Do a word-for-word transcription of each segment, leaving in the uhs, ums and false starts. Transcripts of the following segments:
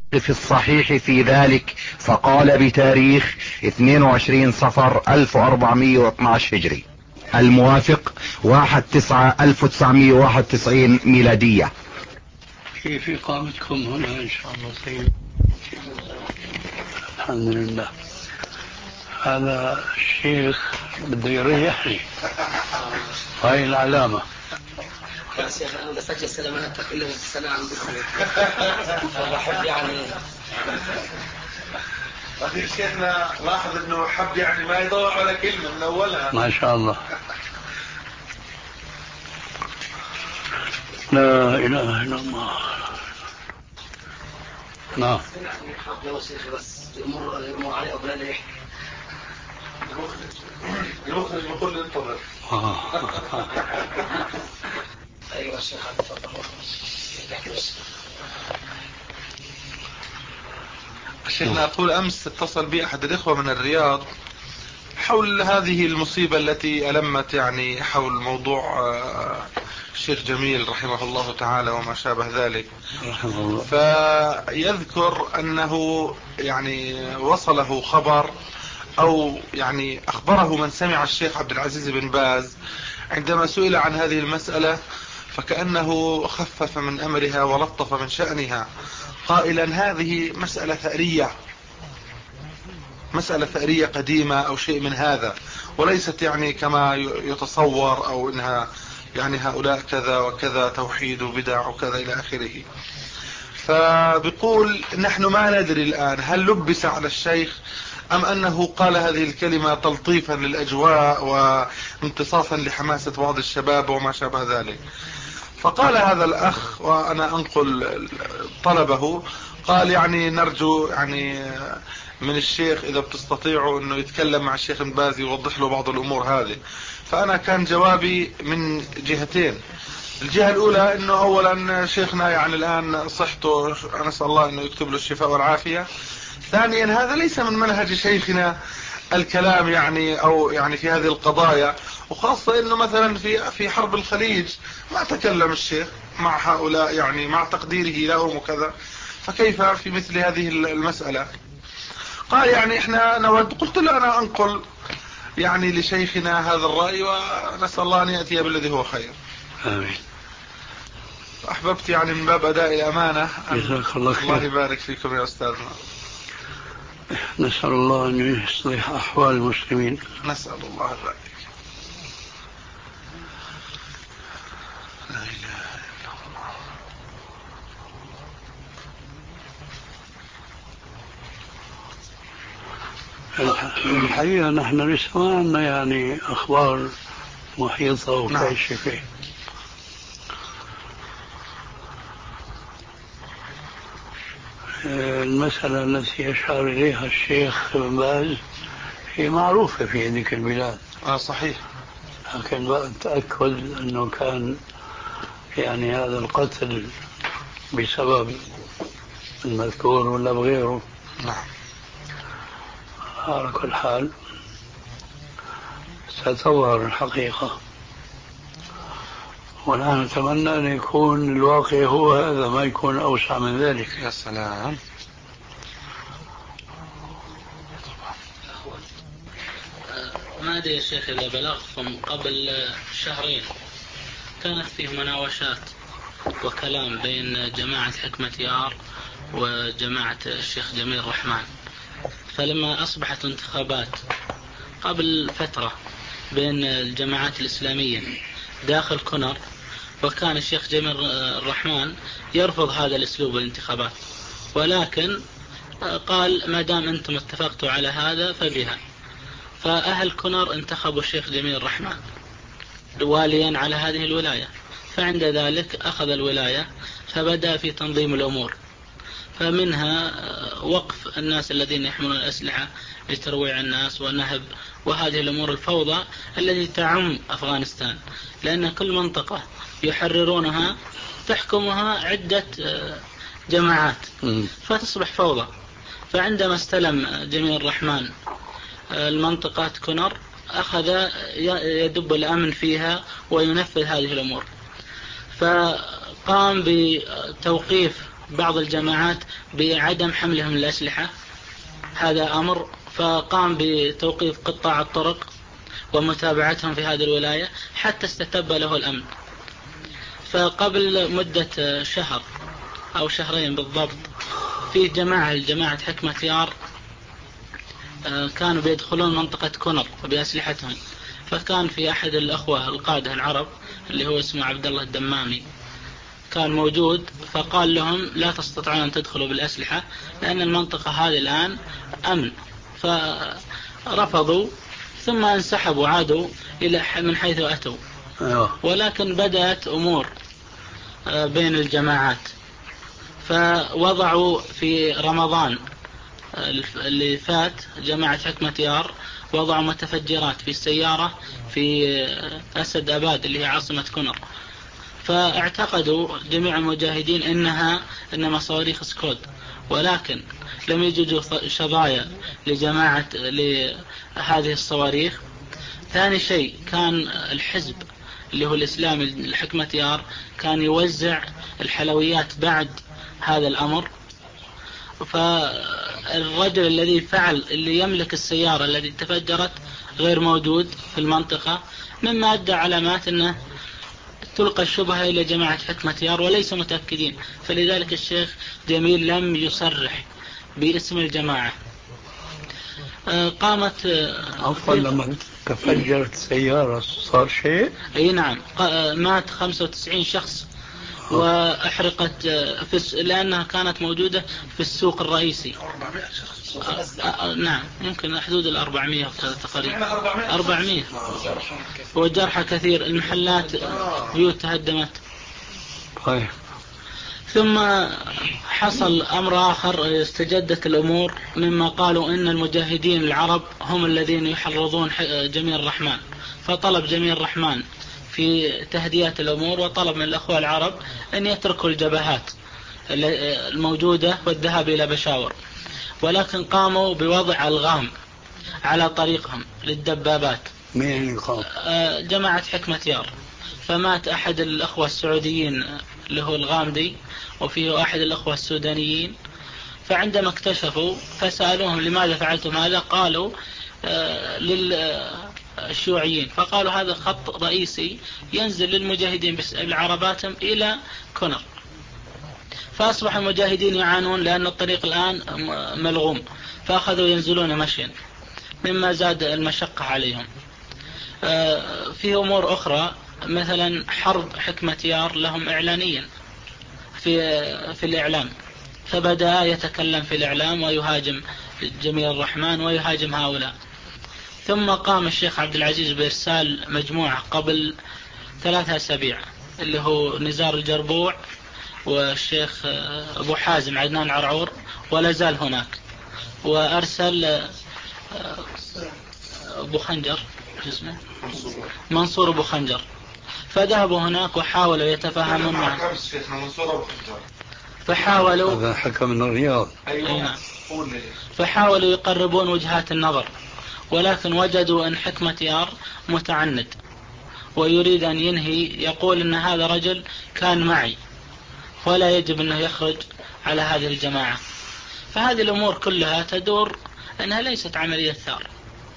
في الصحيح في ذلك، فقال بتاريخ اثنين وعشرين صفر ألف وأربعمائة واثني عشر هجري، الموافق واحد تسعة ألف وتسعمائة وواحد وتسعين ميلادية. كيف إقامتكم هنا إن شاء الله سيد؟ الحمد لله. هذا الشيخ بده يريحني، هاي العلامة. يا شيخ أنا بدي أسجل سلاماتك إلا بالسلام عن بسمك. بحب يعني أخي شيخنا لاحظ أنه حب يعني ما يدور على كلمة من أولها. ما شاء الله. لا إله إلا الله. نعم. يا شيخ بس يمر يمر عليه قبل لا يحكي. المخرج بيقول انتظر. أيوة شيخ تفضل. شيخنا أقول أمس اتصل بي أحد الإخوة من الرياض حول هذه المصيبة التي ألمت يعني حول موضوع الشيخ جميل رحمه الله تعالى وما شابه ذلك. فيذكر أنه يعني وصله خبر أو يعني أخبره من سمع الشيخ عبد العزيز بن باز عندما سئل عن هذه المسألة فكأنه خفف من أمرها ولطف من شأنها قائلا هذه مسألة ثأرية، مسألة ثأرية قديمة أو شيء من هذا، وليست يعني كما يتصور أو إنها يعني هؤلاء كذا وكذا توحيد وبدع وكذا إلى آخره. فبيقول نحن ما ندري الآن هل لبس على الشيخ أم أنه قال هذه الكلمة تلطيفا للأجواء وامتصاصا لحماسة بعض الشباب وما شابه ذلك. فقال هذا الأخ وأنا أنقل طلبه، قال يعني نرجو يعني من الشيخ إذا بتستطيعوا أنه يتكلم مع الشيخ بن باز يوضح له بعض الأمور هذه. فأنا كان جوابي من جهتين. الجهة الأولى أنه أولا شيخنا يعني الآن صحته نسأل الله أنه يكتب له الشفاء والعافية. ثانيا هذا ليس من منهج شيخنا الكلام يعني أو يعني في هذه القضايا، وخاصة أنه مثلا في في حرب الخليج ما تكلم الشيخ مع هؤلاء يعني مع تقديره لهم وكذا، فكيف في مثل هذه المسألة؟ قال يعني احنا نود. قلت له انا انقل يعني لشيخنا هذا الرأي ونسأل الله ان يأتي بالذي هو خير. آمين. احببت يعني من باب اداء الامانة. جزاك الله خير. الله يبارك فيكم يا استاذنا. نسأل الله ان يصلح احوال المسلمين. نسأل الله ذلك. لا اله الا الله. الحقيقة نحن لسه ما عندنا يعني أخبار محيطة وكاشفة. نعم. المسألة التي يشار إليها الشيخ بن باز هي معروفة في هذيك البلاد. آه صحيح. لكن بأتأكد أنه كان يعني هذا القتل بسبب المذكور ولا بغيره. نعم. على كل حال ستظهر الحقيقة، ونحن نتمنى أن يكون الواقع هو هذا ما يكون أوسع من ذلك. يا سلام. ما أدري يا شيخ إذا بلغتكم قبل شهرين كانت فيه مناوشات وكلام بين جماعة حكمة يار وجماعة الشيخ جميل الرحمن. فلما أصبحت انتخابات قبل فترة بين الجماعات الإسلامية داخل كونر، وكان الشيخ جميل الرحمن يرفض هذا الأسلوب الانتخابات، ولكن قال ما دام أنتم اتفقتوا على هذا فبها. فأهل كونر انتخبوا الشيخ جميل الرحمن واليا على هذه الولاية، فعند ذلك أخذ الولاية فبدأ في تنظيم الأمور، فمنها وقف الناس الذين يحملون الأسلحة لترويع الناس ونهب وهذه الأمور الفوضى التي تعم أفغانستان، لأن كل منطقة يحررونها تحكمها عدة جماعات فتصبح فوضى. فعندما استلم جميل الرحمن المنطقة كونر أخذ يدب الأمن فيها وينفذ هذه الأمور، فقام بتوقيف بعض الجماعات بعدم حملهم الأسلحة، هذا أمر، فقام بتوقيف قطاع الطرق ومتابعتهم في هذه الولاية حتى استتب له الأمن. فقبل مدة شهر أو شهرين بالضبط في جماعة الجماعة حكمة يار كانوا بيدخلون منطقة كونر بأسلحتهم، فكان في أحد الأخوة القادة العرب اللي هو اسمه عبد الله الدمامي كان موجود، فقال لهم لا تستطيعون أن تدخلوا بالأسلحة لأن المنطقة هذه الآن أمن، فرفضوا ثم انسحبوا عادوا إلى من حيث أتوا. ولكن بدأت أمور بين الجماعات، فوضعوا في رمضان اللي فات جماعة حكمة يار وضعوا متفجرات في السيارة في أسد أباد اللي هي عاصمة كونر، فاعتقدوا جميع المجاهدين إنها إنما صواريخ سكود، ولكن لم يوجدوا شظايا لجماعة لهذه الصواريخ. ثاني شيء كان الحزب اللي هو الإسلامي الحكمة يار كان يوزع الحلويات بعد هذا الأمر، فالرجل الذي فعل اللي يملك السيارة التي تفجرت غير موجود في المنطقة، مما أدى علامات أنه تلقى الشبهة إلى جماعة حكمة يار وليس متأكدين، فلذلك الشيخ جميل لم يصرح باسم الجماعة. قامت عفوا لما تفجرت سيارة صار شيء؟ اي نعم، مات خمسة وتسعين شخص واحرقت في لانها كانت موجودة في السوق الرئيسي. أربعمائة شخص. نعم يمكن حدود الأربعمائة تقريبا، أربعمائة، وجرحى كثير، المحلات بيوت تهدمت. طيب. ثم حصل أمر آخر، استجدت الأمور مما قالوا إن المجاهدين العرب هم الذين يحرضون جميل الرحمن، فطلب جميل الرحمن في تهدئة الأمور وطلب من الأخوة العرب أن يتركوا الجبهات الموجودة والذهاب إلى بشاور، ولكن قاموا بوضع ألغام على طريقهم للدبابات. مين القام؟ جماعة حكمة يار. فمات أحد الأخوة السعوديين اللي هو الغامدي، وفيه أحد الأخوة السودانيين، فعندما اكتشفوا فسألوهم لماذا فعلتم هذا، قالوا آه للشيوعيين، فقالوا هذا خط رئيسي ينزل للمجاهدين العرباتهم إلى كونر، فأصبح المجاهدين يعانون لأن الطريق الآن ملغوم، فأخذوا ينزلون مشيا مما زاد المشقة عليهم. آه في أمور أخرى مثلا حرب حكمة يار لهم إعلانيا في في الإعلام، فبدأ يتكلم في الإعلام ويهاجم جميل الرحمن ويهاجم هؤلاء. ثم قام الشيخ عبد العزيز بإرسال مجموعة قبل ثلاثة أسابيع اللي هو نزار الجربوع والشيخ أبو حازم عدنان عرعور ولا زال هناك، وأرسل أبو خنجر اسمه منصور أبو خنجر، فذهبوا هناك وحاولوا يتفاهمون معه. فحاولوا هذا حكم من الرياض. أيوة. فحاولوا يقربون وجهات النظر، ولكن وجدوا أن حكمة يار متعند ويريد أن ينهي، يقول أن هذا رجل كان معي ولا يجب أنه يخرج على هذه الجماعة. فهذه الأمور كلها تدور أنها ليست عملية ثار.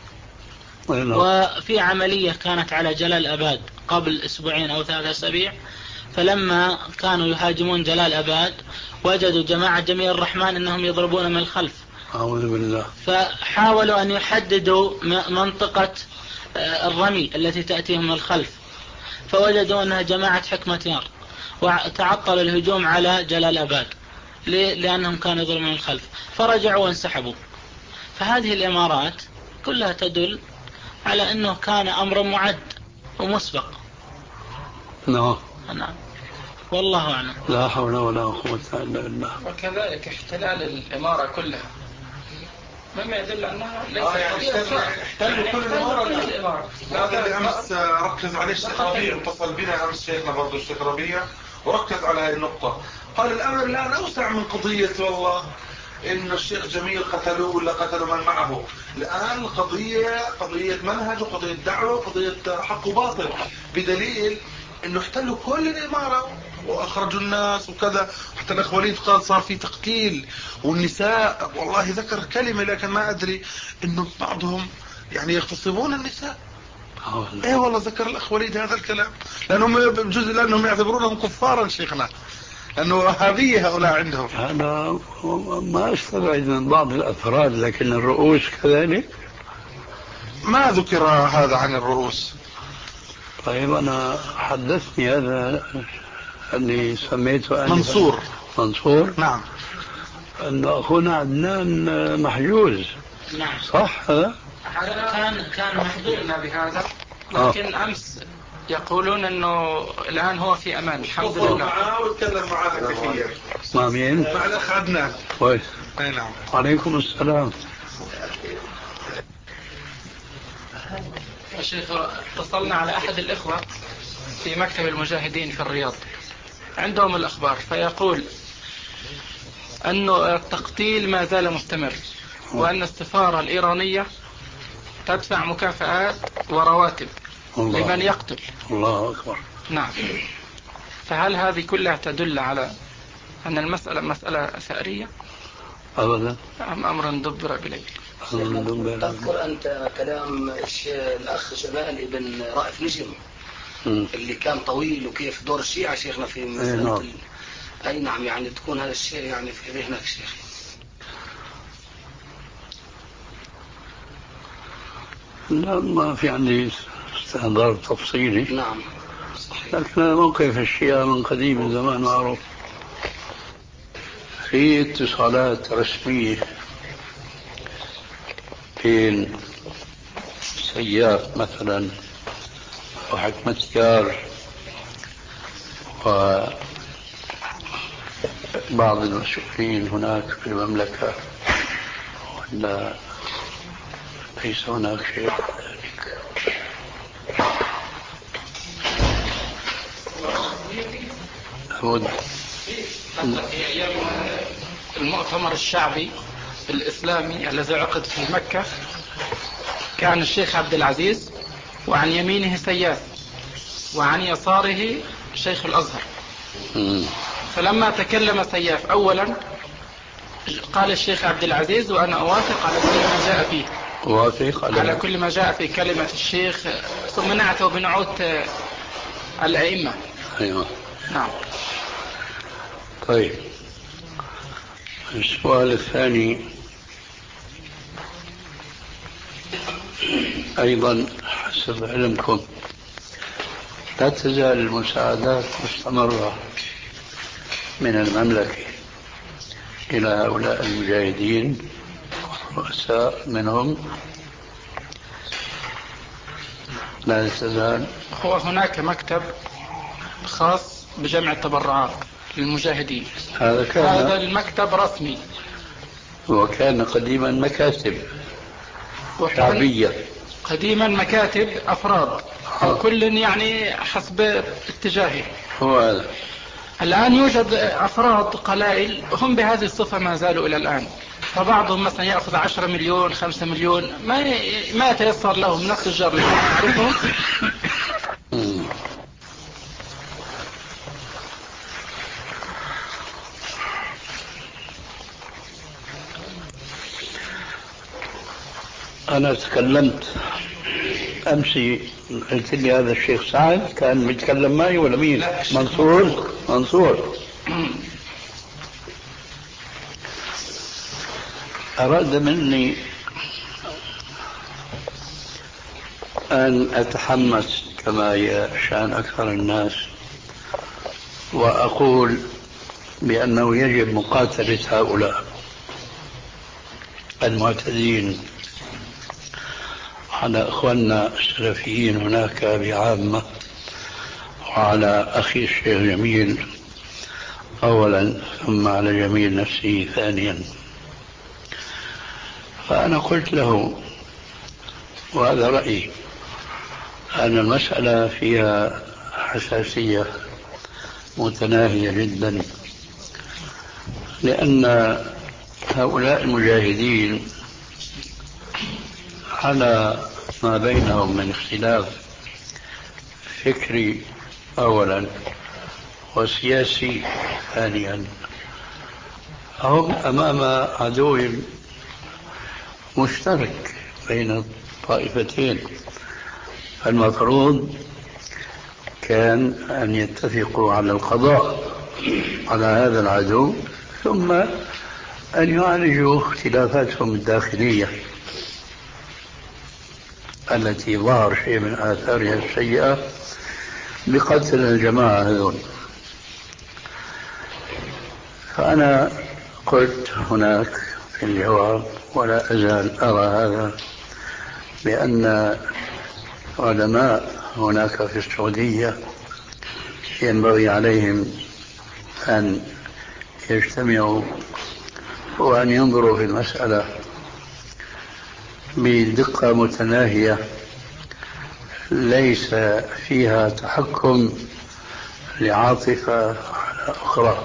وفي عملية كانت على جلال أباد قبل أسبوعين أو ثلاثة أسابيع، فلما كانوا يهاجمون جلال أباد وجدوا جماعة جميل الرحمن أنهم يضربون من الخلف، أعوذ بالله، فحاولوا أن يحددوا منطقة الرمي التي تأتيهم من الخلف، فوجدوا أنها جماعة حكمة يار، وتعطلوا الهجوم على جلال أباد لأنهم كانوا يضربون من الخلف، فرجعوا وانسحبوا. فهذه الإمارات كلها تدل على أنه كان أمر معد ومسبق. نعم نعم والله أعلم. لا حول ولا قوة إلا بالله. وكذلك احتلال الإمارة كلها مما يدل أنها ليست احتلوا كل الإمارة. هذا اللي أمس ركز عليه الشيخ ربيع، اتصل بنا أمس شيخنا برضو الشيخ ربيع وركز على هذه النقطة، قال الأمر الآن أوسع من قضية والله إن الشيخ جميل قتلوه ولا قتلوا من معه. الآن قضية قضية منهج وقضية دعوة وقضية حق وباطل، بدليل إنه احتلوا كل الإمارة وأخرجوا الناس وكذا، حتى الأخ وليد قال صار في تقتيل والنساء، والله ذكر كلمة لكن ما أدري إنه بعضهم يعني يغتصبون النساء. ايه والله ذكر الأخ وليد هذا الكلام، لأنهم بجزء لأنهم يعتبرونهم كفارا شيخنا، لأنه هذه هؤلاء عندهم. أنا ما أستبعد من بعض الأفراد، لكن الرؤوس كذلك ما ذكر هذا عن الرؤوس. طيب أنا حدثني هذا اللي سميته أنا منصور منصور نعم أن أخونا عدنان محجوز. نعم صح هذا؟ كان كان محظوظنا بهذا، لكن آه. أمس يقولون أنه الآن هو في أمان الحمد لله. معاه واتكلم معاه كثير. مع مين؟ مع الأخ عدنان. كويس. أي نعم. عليكم السلام. يا شيخ اتصلنا على أحد الإخوة في مكتب المجاهدين في الرياض، عندهم الأخبار، فيقول أنه التقتيل ما زال مستمر، وأن السفارة الإيرانية تدفع مكافآت ورواتب الله. لمن يقتل. الله أكبر. نعم. فهل هذه كلها تدل على أن المسألة مسألة ثأرية؟ أبدا. أم أمر دبر بليل؟ تذكر أنت كلام الأخ جمال بن رائف نجم م. اللي كان طويل وكيف دور الشيعة شيخنا في مسألة ال... أي نعم، يعني تكون هذا الشيء يعني في ذهنك شيخ. لا ما في عندي استحضار تفصيلي. نعم صحيح. لكن موقف الشيعة من قديم الزمان معروف، في اتصالات رسمية بين سياف مثلا وحكمة يار وبعض المسؤولين هناك في المملكة، ولا ليس هناك شيء ذلك؟ أود في أيام المؤتمر الشعبي الإسلامي الذي عقد في مكة، كان الشيخ عبد العزيز وعن يمينه سياف وعن يساره شيخ الأزهر. فلما تكلم سياف أولا قال الشيخ عبد العزيز: وأنا أوافق على كل ما جاء فيه، أوافق على, على كل ما جاء في كلمة الشيخ، ثم نعته بنعوت الأئمة. أيوة. نعم. طيب السؤال الثاني أيضا حسب علمكم لا تزال المساعدات مستمرة من المملكة إلى هؤلاء المجاهدين والرؤساء منهم؟ لا تزال. هو هناك مكتب خاص بجمع التبرعات للمجاهدين، هذا كان هذا المكتب رسمي، وكان قديما مكاتب شعبية، قديما مكاتب أفراد كل يعني حسب اتجاهه. هو هذا. الآن يوجد أفراد قلائل هم بهذه الصفة ما زالوا إلى الآن، فبعضهم مثلا يأخذ عشرة مليون خمسة مليون، ما ما يتيسر لهم من التجار اللي نعرفهم. أنا تكلمت أمس، قلت لي هذا الشيخ سعد كان بيتكلم معي ولا مين؟ منصور. منصور أراد مني أن أتحمس كما يشأن أكثر الناس وأقول بأنه يجب مقاتلة هؤلاء المعتدين على إخواننا السلفيين هناك بعامة، وعلى أخي الشيخ جميل أولا، ثم على جميل نفسه ثانيا. فأنا قلت له، وهذا رأيي، أن المسألة فيها حساسية متناهية جدا، لأن هؤلاء المجاهدين على ما بينهم من اختلاف فكري أولا، وسياسي ثانيا. هم أمام عدو مشترك بين الطائفتين، المفروض كان أن يتفقوا على القضاء على هذا العدو، ثم أن يعالجوا اختلافاتهم الداخلية التي ظهر شيء من آثارها السيئة بقتل الجماعة هذول. فأنا قلت هناك في الجواب، ولا أزال أرى هذا، بأن علماء هناك في السعودية ينبغي عليهم أن يجتمعوا وأن ينظروا في المسألة بدقة متناهية ليس فيها تحكم لعاطفة على أخرى.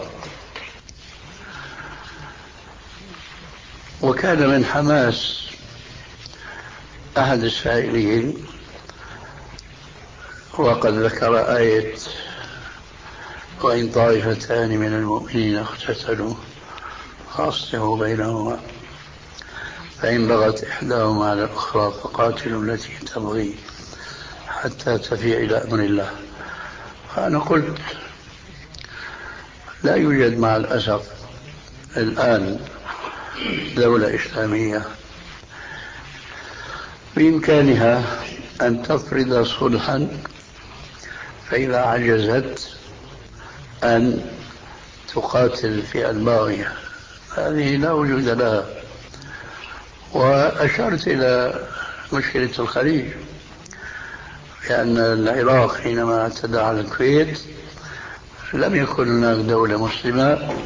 وكان من حماس أحد السائلين وقد ذكر آية وإن طائفتان من المؤمنين اقتتلوا فأصلحوا بينهما فإن بغت إحداهما على الأخرى فقاتلوا التي تبغي حتى تفيء إلى أمر الله. فأنا قلت لا يوجد مع الأسف الآن دولة إسلامية بإمكانها أن تفرض صلحا فإذا عجزت أن تقاتل الفئة الباغية، هذه لا وجود لها. وأشرت إلى مشكلة الخليج، لأن العراق حينما اعتدى على الكويت لم يكن هناك دولة مسلمة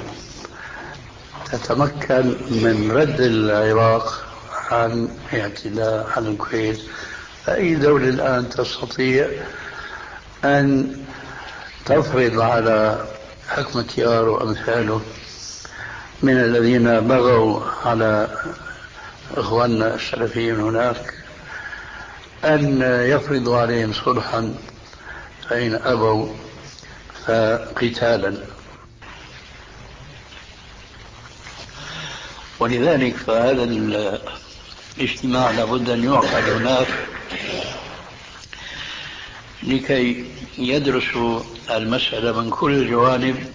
تتمكن من رد العراق عن اعتداء على الكويت. فأي دولة الآن تستطيع أن تفرض على حكم تيار وأمثاله من الذين بغوا على إخواننا السلفيين هناك أن يفرضوا عليهم صلحا فإن أبوا فقتالا؟ ولذلك فهذا الاجتماع لابد أن يعقد هناك لكي يدرسوا المسألة من كل الجوانب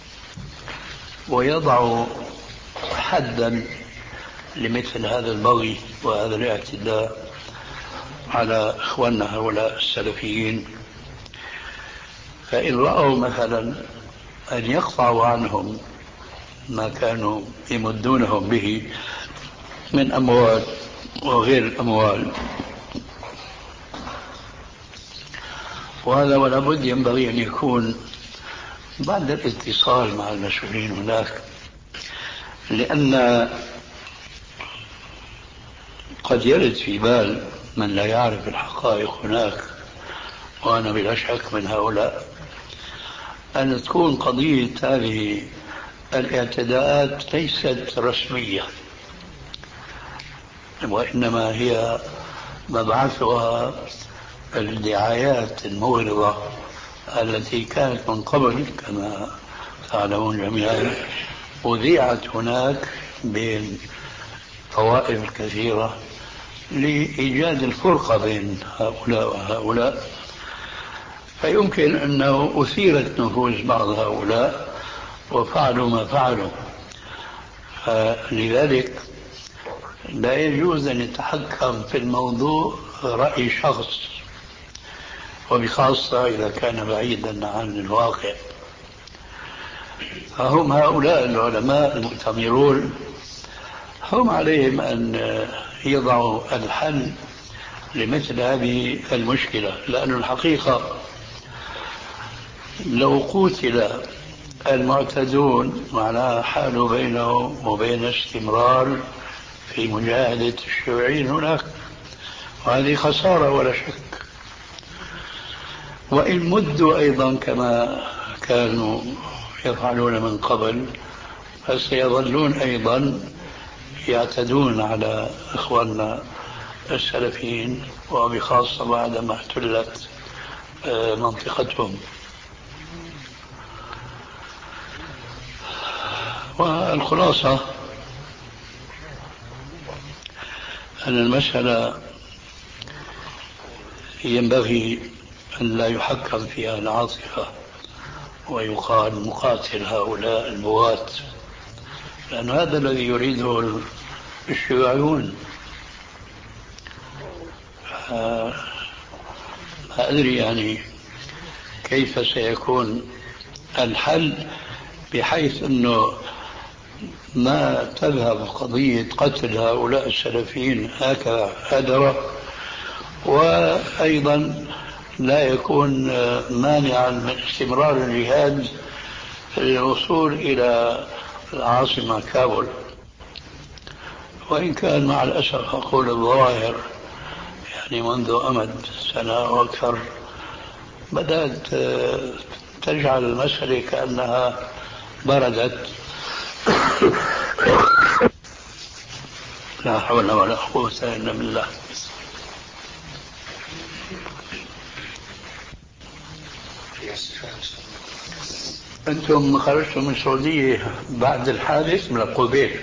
ويضعوا حدا لمثل هذا البغي وهذا الاعتداء على إخواننا هؤلاء السلفيين. فإن رأوا مثلا أن يقطعوا عنهم ما كانوا يمدونهم به من أموال وغير الأموال، وهذا ولا بد ينبغي أن يكون بعد الاتصال مع المسؤولين هناك، لأن قد يرد في بال من لا يعرف الحقائق هناك، وأنا بلا شك من هؤلاء، أن تكون قضية هذه الاعتداءات ليست رسمية، وإنما هي مبعثها الدعايات المغرضة التي كانت من قبل كما تعلمون جميعا، وذيعت هناك بين طوائف كثيرة لإيجاد الفرقة بين هؤلاء وهؤلاء. فيمكن أنه أثيرت نفوس بعض هؤلاء وفعلوا ما فعلوا. لذلك لا يجوز أن يتحكم في الموضوع رأي شخص، وبخاصة إذا كان بعيدا عن الواقع. فهم هؤلاء العلماء المؤتمرون هم عليهم أن يضعوا الحل لمثل هذه المشكلة، لأن الحقيقة لو قتل المعتدون معناها حال بينهم وبين استمرار في مجاهدة الشيوعيين هناك، وهذه خسارة ولا شك. وإن مدوا أيضا كما كانوا يفعلون من قبل فسيظلون أيضا يعتدون على إخواننا السلفيين، وبخاصة بعدما احتلت منطقتهم. والخلاصة أن المسألة ينبغي أن لا يحكم فيها العاطفة ويقال مقاتل هؤلاء البغاة، لأن هذا الذي يريده الشيوعيون. ما أدري يعني كيف سيكون الحل، بحيث أنه ما تذهب قضية قتل هؤلاء السلفيين هكذا هدرة، وأيضا لا يكون مانعا من استمرار الجهاد للوصول إلى العاصمة كابول. وإن كان مع الأسف أقول الظواهر يعني منذ أمد سنة وأكثر بدأت تجعل المسألة كأنها بردت. لا حول ولا قوة إلا بالله. أنتم خرجتم من السعودية بعد الحادث من قبيل؟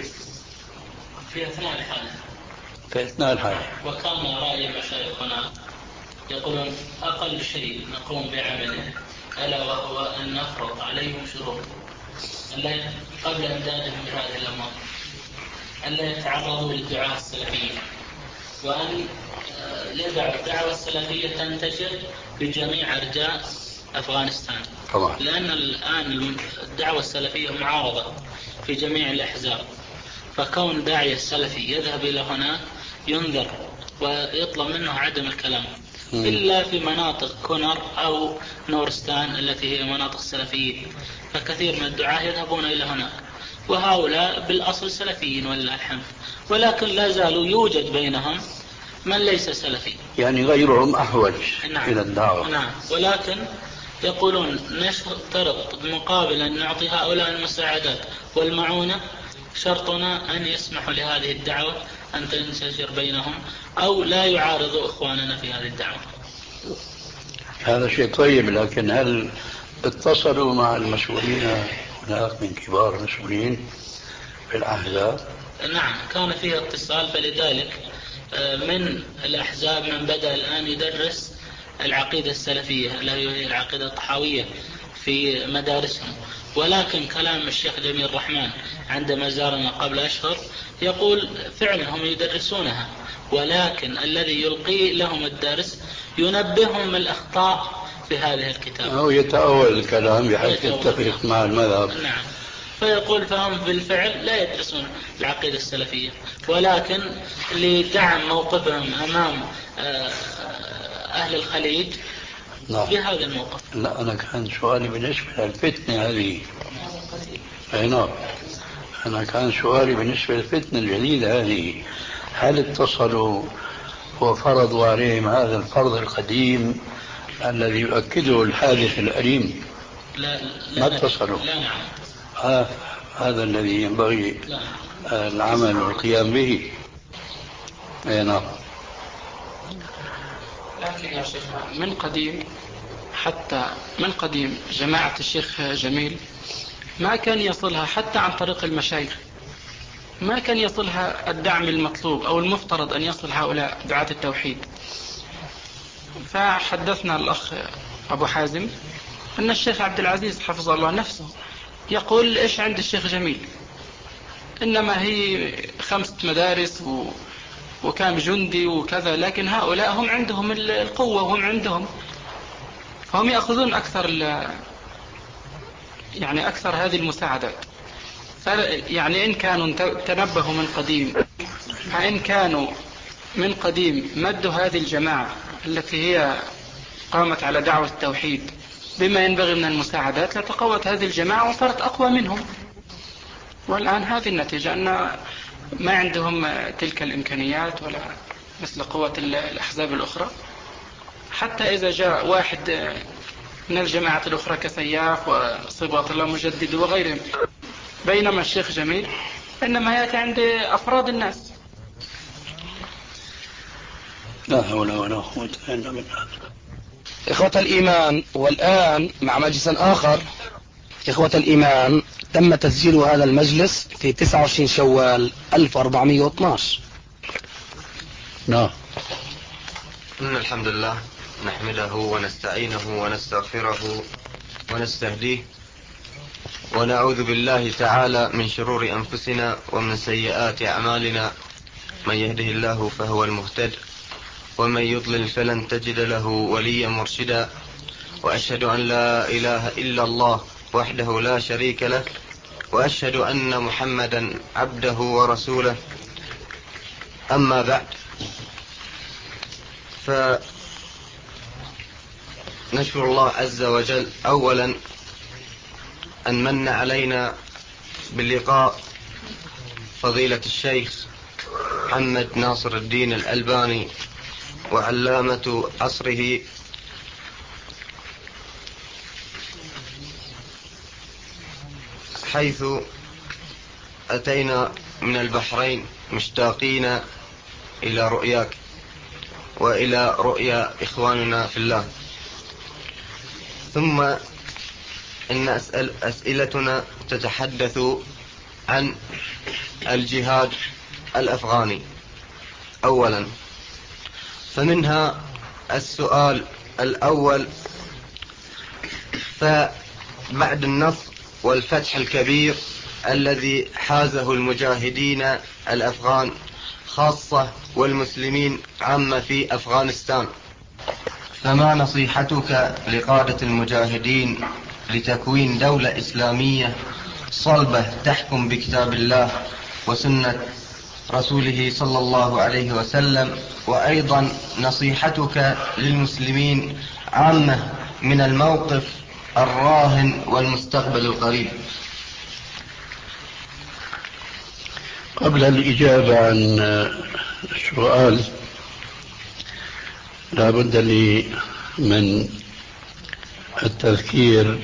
في أثناء الحادث. في أثناء الحادث. وكان رأي مشايخنا يقولون أقل شيء نقوم بعمله ألا وهو أن نفرض عليهم شروط قبل إمدادهم بهذه الأمور، أن لا يتعرضوا للدعاة السلفية، وأن يدعوا الدعوة السلفية تنتشر بجميع أرجاء أفغانستان طبعا. لأن الآن الدعوة السلفية معارضة في جميع الأحزاب، فكون داعية السلفي يذهب إلى هناك ينذر ويطلب منه عدم الكلام م. إلا في مناطق كونر أو نورستان التي هي مناطق سلفية، فكثير من الدعاة يذهبون إلى هناك، وهؤلاء بالأصل سلفيين ولله الحمد، ولكن لا زالوا يوجد بينهم من ليس سلفي، يعني غيرهم أحوج نعم. إلى الدعوة. نعم. ولكن يقولون نشترط مقابل أن نعطي هؤلاء المساعدات والمعونة شرطنا أن يسمحوا لهذه الدعوة أن تنتشر بينهم أو لا يعارضوا إخواننا في هذه الدعوة. هذا شيء طيب، لكن هل اتصلوا مع المسؤولين هناك من كبار المسؤولين في الأحزاب؟ نعم كان فيه اتصال، فلذلك من الأحزاب من بدأ الآن يدرس العقيدة السلفية التي هي العقيدة الطحاوية في مدارسهم. ولكن كلام الشيخ جميل الرحمن عندما زارنا قبل أشهر يقول فعلا هم يدرسونها، ولكن الذي يلقي لهم الدرس ينبههم من الأخطاء في هذه الكتاب أو يتأول الكلام بحيث يتفق مع المذهب. نعم. فيقول فهم بالفعل لا يدرسون العقيدة السلفية، ولكن لدعم موقفهم أمام أهل الخليج نعم. بهذا الموقف. لا أنا كان سؤالي بالنسبة للفتنة هذه. أي نعم. أنا كان سؤالي بالنسبة للفتنة الجديدة هذه، هل اتصلوا وفرضوا عليهم هذا الفرض القديم الذي يؤكده الحادث الأليم؟ لا, لا ما اتصلوا. لا نعم. آه هذا الذي ينبغي آه العمل والقيام به. أي نعم. لكن يا شيخ من قديم حتى من قديم جماعة الشيخ جميل ما كان يصلها حتى عن طريق المشايخ، ما كان يصلها الدعم المطلوب أو المفترض أن يصل هؤلاء دعاة التوحيد. فحدثنا الأخ أبو حازم أن الشيخ عبد العزيز حفظه الله نفسه يقول إيش عند الشيخ جميل، إنما هي خمسة مدارس و وكان جندي وكذا، لكن هؤلاء هم عندهم القوة وهم عندهم، فهم يأخذون أكثر يعني أكثر هذه المساعدات. يعني إن كانوا تنبهوا من قديم، فإن كانوا من قديم مدوا هذه الجماعة التي هي قامت على دعوة التوحيد بما ينبغي من المساعدات لتقوت هذه الجماعة وصارت أقوى منهم. والآن هذه النتيجة أن ما عندهم تلك الإمكانيات ولا مثل قوة الأحزاب الأخرى. حتى إذا جاء واحد من الجماعة الأخرى كسياف وصبغة الله مجدد وغيرهم، بينما الشيخ جميل إنما يأتي عند أفراد الناس. لا حول ولا قوة إلا بالله. إخوة الإيمان، والآن مع مجلس آخر. إخوة الإيمان، تم تسجيل هذا المجلس في تسعة وعشرين شوال ألف وأربعمائة واثني عشر. نعم. إن الحمد لله نحمده ونستعينه ونستغفره ونستهديه ونعوذ بالله تعالى من شرور أنفسنا ومن سيئات أعمالنا، من يهده الله فهو المهتد ومن يضلل فلن تجد له وليا مرشدا، وأشهد أن لا إله إلا الله وحده لا شريك له، وأشهد أن محمدا عبده ورسوله. أما بعد، فنشكر الله عز وجل أولا أن من علينا باللقاء فضيلة الشيخ محمد ناصر الدين الألباني وعلامة عصره، حيث أتينا من البحرين مشتاقين إلى رؤياك وإلى رؤيا إخواننا في الله. ثم إن أسأل أسئلتنا تتحدث عن الجهاد الأفغاني أولا، فمنها السؤال الأول: فبعد النصر والفتح الكبير الذي حازه المجاهدين الأفغان خاصة والمسلمين عامة في أفغانستان، فما نصيحتك لقادة المجاهدين لتكوين دولة إسلامية صلبة تحكم بكتاب الله وسنة رسوله صلى الله عليه وسلم؟ وأيضا نصيحتك للمسلمين عامة من الموقف الراهن والمستقبل القريب. قبل الإجابة عن السؤال لا بد لي من التذكير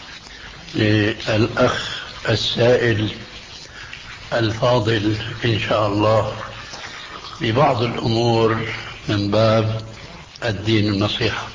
للأخ السائل الفاضل إن شاء الله ببعض الأمور من باب الدين النصيحة.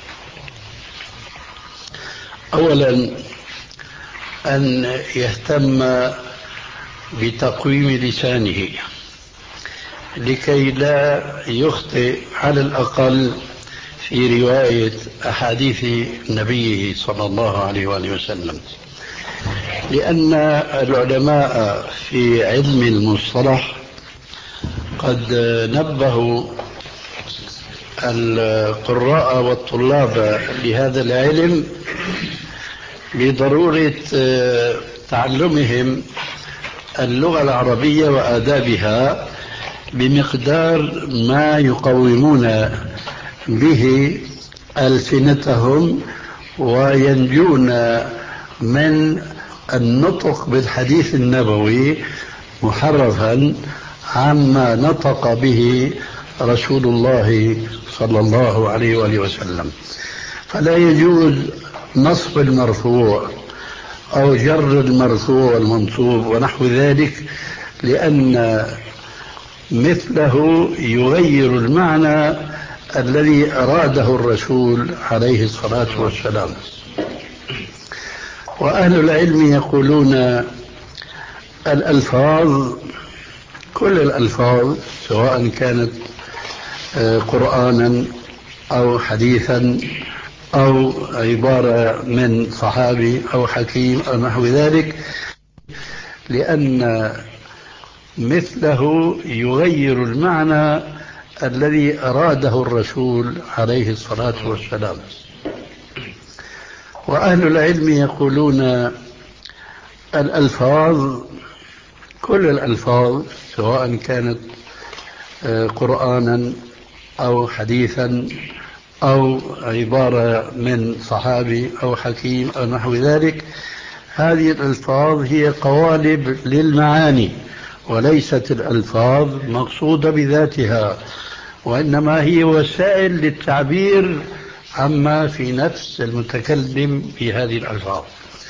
أولا أن يهتم بتقويم لسانه لكي لا يخطئ على الأقل في رواية أحاديث نبيه صلى الله عليه وآله وسلم، لأن العلماء في علم المصطلح قد نبهوا القراء والطلاب لهذا العلم بضرورة تعلمهم اللغة العربية وآدابها بمقدار ما يقومون به ألسنتهم وينجون من النطق بالحديث النبوي محرفا عما نطق به رسول الله صلى الله عليه وآله وسلم. فلا يجوز نصب المرفوع أو جر المرفوع والمنصوب ونحو ذلك، لأن مثله يغير المعنى الذي أراده الرسول عليه الصلاة والسلام. وأهل العلم يقولون الألفاظ، كل الألفاظ سواء كانت قرآنا أو حديثا أو عبارة من صحابي أو حكيم أو نحو ذلك، لأن مثله يغير المعنى الذي أراده الرسول عليه الصلاة والسلام. وأهل العلم يقولون الألفاظ، كل الألفاظ سواء كانت قرآنا أو حديثا أو عبارة من صحابي أو حكيم أو نحو ذلك، هذه الألفاظ هي قوالب للمعاني وليست الألفاظ مقصودة بذاتها، وإنما هي وسائل للتعبير عما في نفس المتكلم بهذه الألفاظ.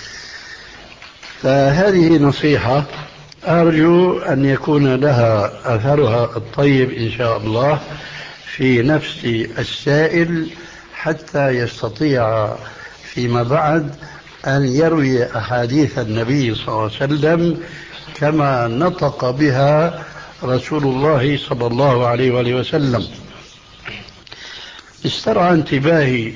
فهذه نصيحة أرجو أن يكون لها أثرها الطيب إن شاء الله في نفس السائل، حتى يستطيع فيما بعد أن يروي أحاديث النبي صلى الله عليه وسلم كما نطق بها رسول الله صلى الله عليه وآله وسلم. استرعى انتباهي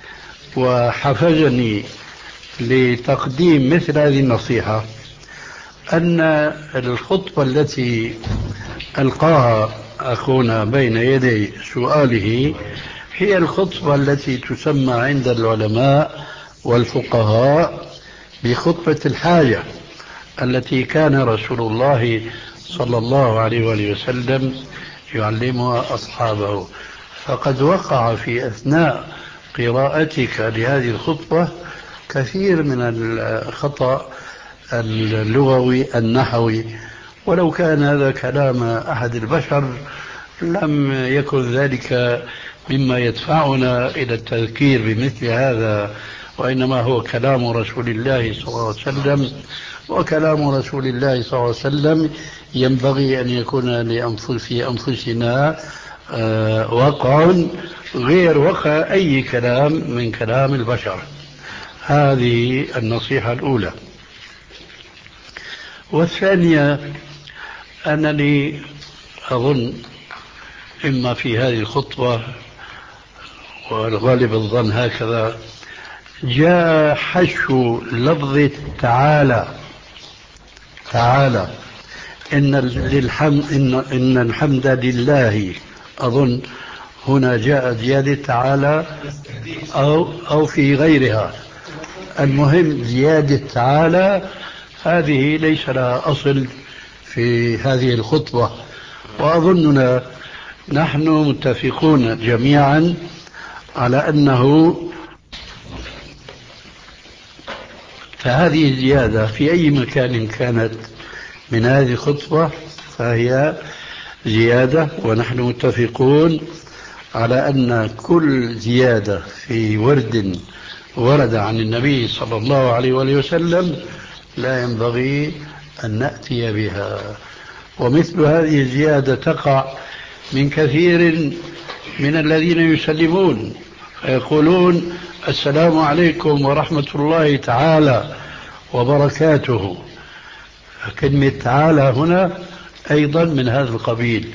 وحفزني لتقديم مثل هذه النصيحة أن الخطبة التي ألقاها أخونا بين يدي سؤاله هي الخطبة التي تسمى عند العلماء والفقهاء بخطبة الحاجة، التي كان رسول الله صلى الله عليه وآله وسلم يعلمها أصحابه. فقد وقع في أثناء قراءتك لهذه الخطبة كثير من الخطأ اللغوي النحوي، ولو كان هذا كلام أحد البشر لم يكن ذلك مما يدفعنا إلى التذكير بمثل هذا، وإنما هو كلام رسول الله صلى الله عليه وسلم، وكلام رسول الله صلى الله عليه وسلم ينبغي أن يكون في أنفسنا وقع غير وقع أي كلام من كلام البشر. هذه النصيحة الأولى. والثانية أنني أظن إما في هذه الخطوة والغالب الظن هكذا جاء حشو لفظ تعالى تعالى إن للحمد إن, إن الحمد لله. أظن هنا جاء زيادة تعالى أو أو في غيرها. المهم زيادة تعالى هذه ليس لها أصل في هذه الخطبة، وأظننا نحن متفقون جميعا على أنه فهذه الزيادة في أي مكان كانت من هذه الخطبة فهي زيادة، ونحن متفقون على أن كل زيادة في ورد ورد عن النبي صلى الله عليه وآله وسلم لا ينبغي أن نأتي بها. ومثل هذه الزيادة تقع من كثير من الذين يسلمون فيقولون السلام عليكم ورحمة الله تعالى وبركاته. كلمة تعالى هنا أيضا من هذا القبيل.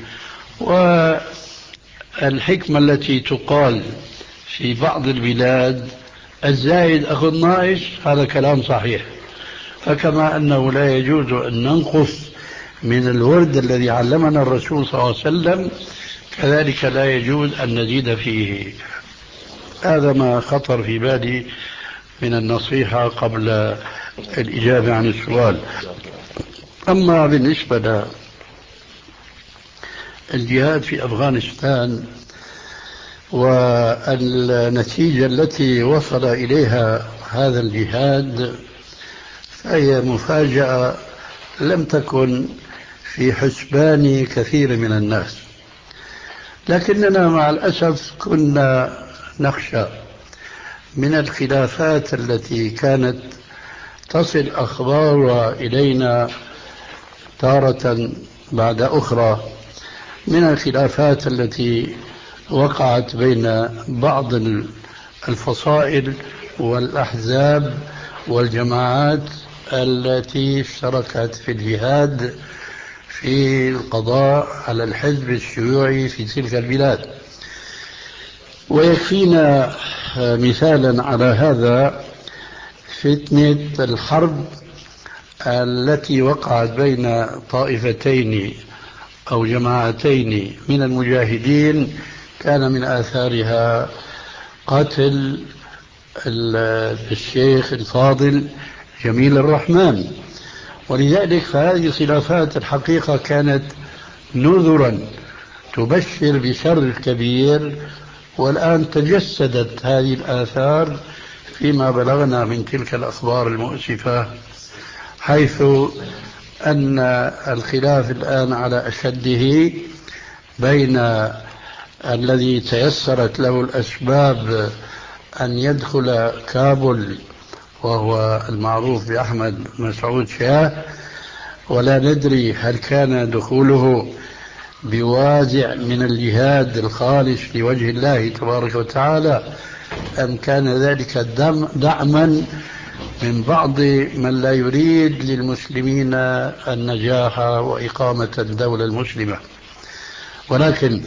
والحكمة التي تقال في بعض البلاد الزايد أخو الناقص هذا كلام صحيح. فكما أنه لا يجوز أن ننقص من الورد الذي علمنا الرسول صلى الله عليه وسلم كذلك لا يجوز أن نزيد فيه. هذا ما خطر في بالي من النصيحة قبل الإجابة عن السؤال. أما بالنسبة للجهاد في أفغانستان والنتيجة التي وصل إليها هذا الجهاد فهي مفاجأة لم تكن في حسبان كثير من الناس، لكننا مع الأسف كنا نخشى من الخلافات التي كانت تصل أخبارها إلينا تارة بعد أخرى، من الخلافات التي وقعت بين بعض الفصائل والأحزاب والجماعات التي اشتركت في الجهاد في القضاء على الحزب الشيوعي في تلك البلاد. ويكفينا مثالا على هذا فتنة الحرب التي وقعت بين طائفتين أو جماعتين من المجاهدين كان من آثارها قتل الشيخ الفاضل جميل الرحمن. ولذلك فهذه الخلافات الحقيقة كانت نذرا تبشر بشر كبير، والآن تجسدت هذه الآثار فيما بلغنا من تلك الأخبار المؤسفة، حيث أن الخلاف الآن على أشده بين الذي تيسرت له الأسباب أن يدخل كابول وهو المعروف بأحمد مسعود شاه، ولا ندري هل كان دخوله بوازع من الجهاد الخالص لوجه الله تبارك وتعالى أم كان ذلك دعما من بعض من لا يريد للمسلمين النجاح وإقامة الدولة المسلمة. ولكن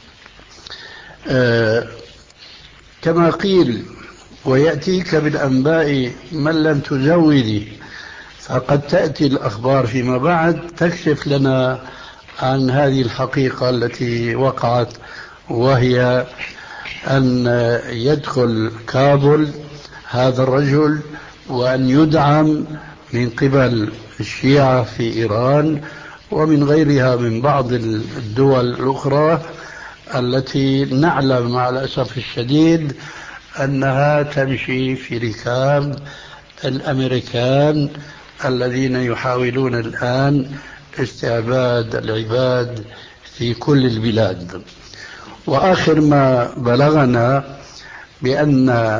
آه كما قيل ويأتيك بالأنباء من لم تزودي، فقد تأتي الأخبار فيما بعد تكشف لنا عن هذه الحقيقة التي وقعت، وهي أن يدخل كابول هذا الرجل وأن يدعم من قبل الشيعة في إيران ومن غيرها من بعض الدول الأخرى التي نعلم مع الأسف الشديد أنها تمشي في ركاب الأمريكان الذين يحاولون الآن استعباد العباد في كل البلاد. وآخر ما بلغنا بأن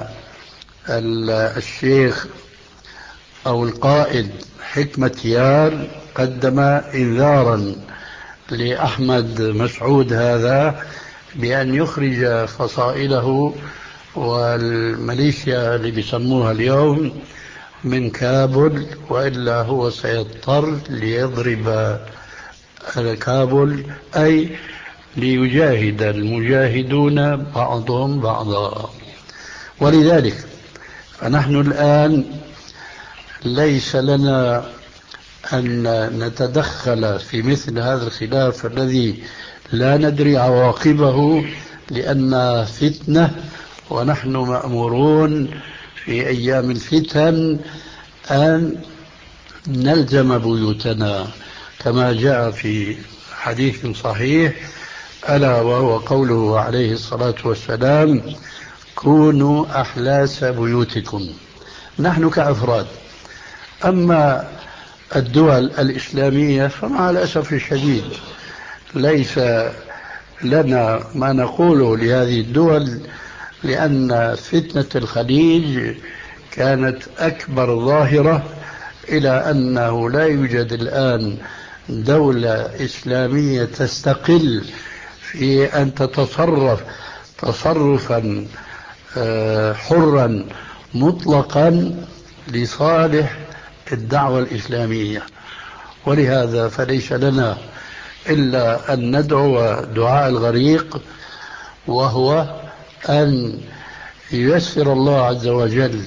الشيخ أو القائد حكمة يار قدم إنذارا لأحمد مسعود هذا بأن يخرج فصائله والميليشيا اللي بيسموها اليوم من كابول، وإلا هو سيضطر ليضرب كابول، أي ليجاهد المجاهدون بعضهم بعضا. ولذلك فنحن الآن ليس لنا أن نتدخل في مثل هذا الخلاف الذي لا ندري عواقبه، لأن فتنة ونحن مأمورون في أيام الفتن أن نلزم بيوتنا كما جاء في حديث صحيح، ألا وهو قوله عليه الصلاة والسلام: كونوا أحلاس بيوتكم. نحن كأفراد. أما الدول الإسلامية فمع الأسف الشديد ليس لنا ما نقوله لهذه الدول، لأن فتنة الخليج كانت أكبر ظاهرة، إلى أنه لا يوجد الآن دولة إسلامية تستقل في أن تتصرف تصرفا حرا مطلقا لصالح الدعوة الإسلامية. ولهذا فليس لنا إلا أن ندعو دعاء الغريق، وهو أن ييسر الله عز وجل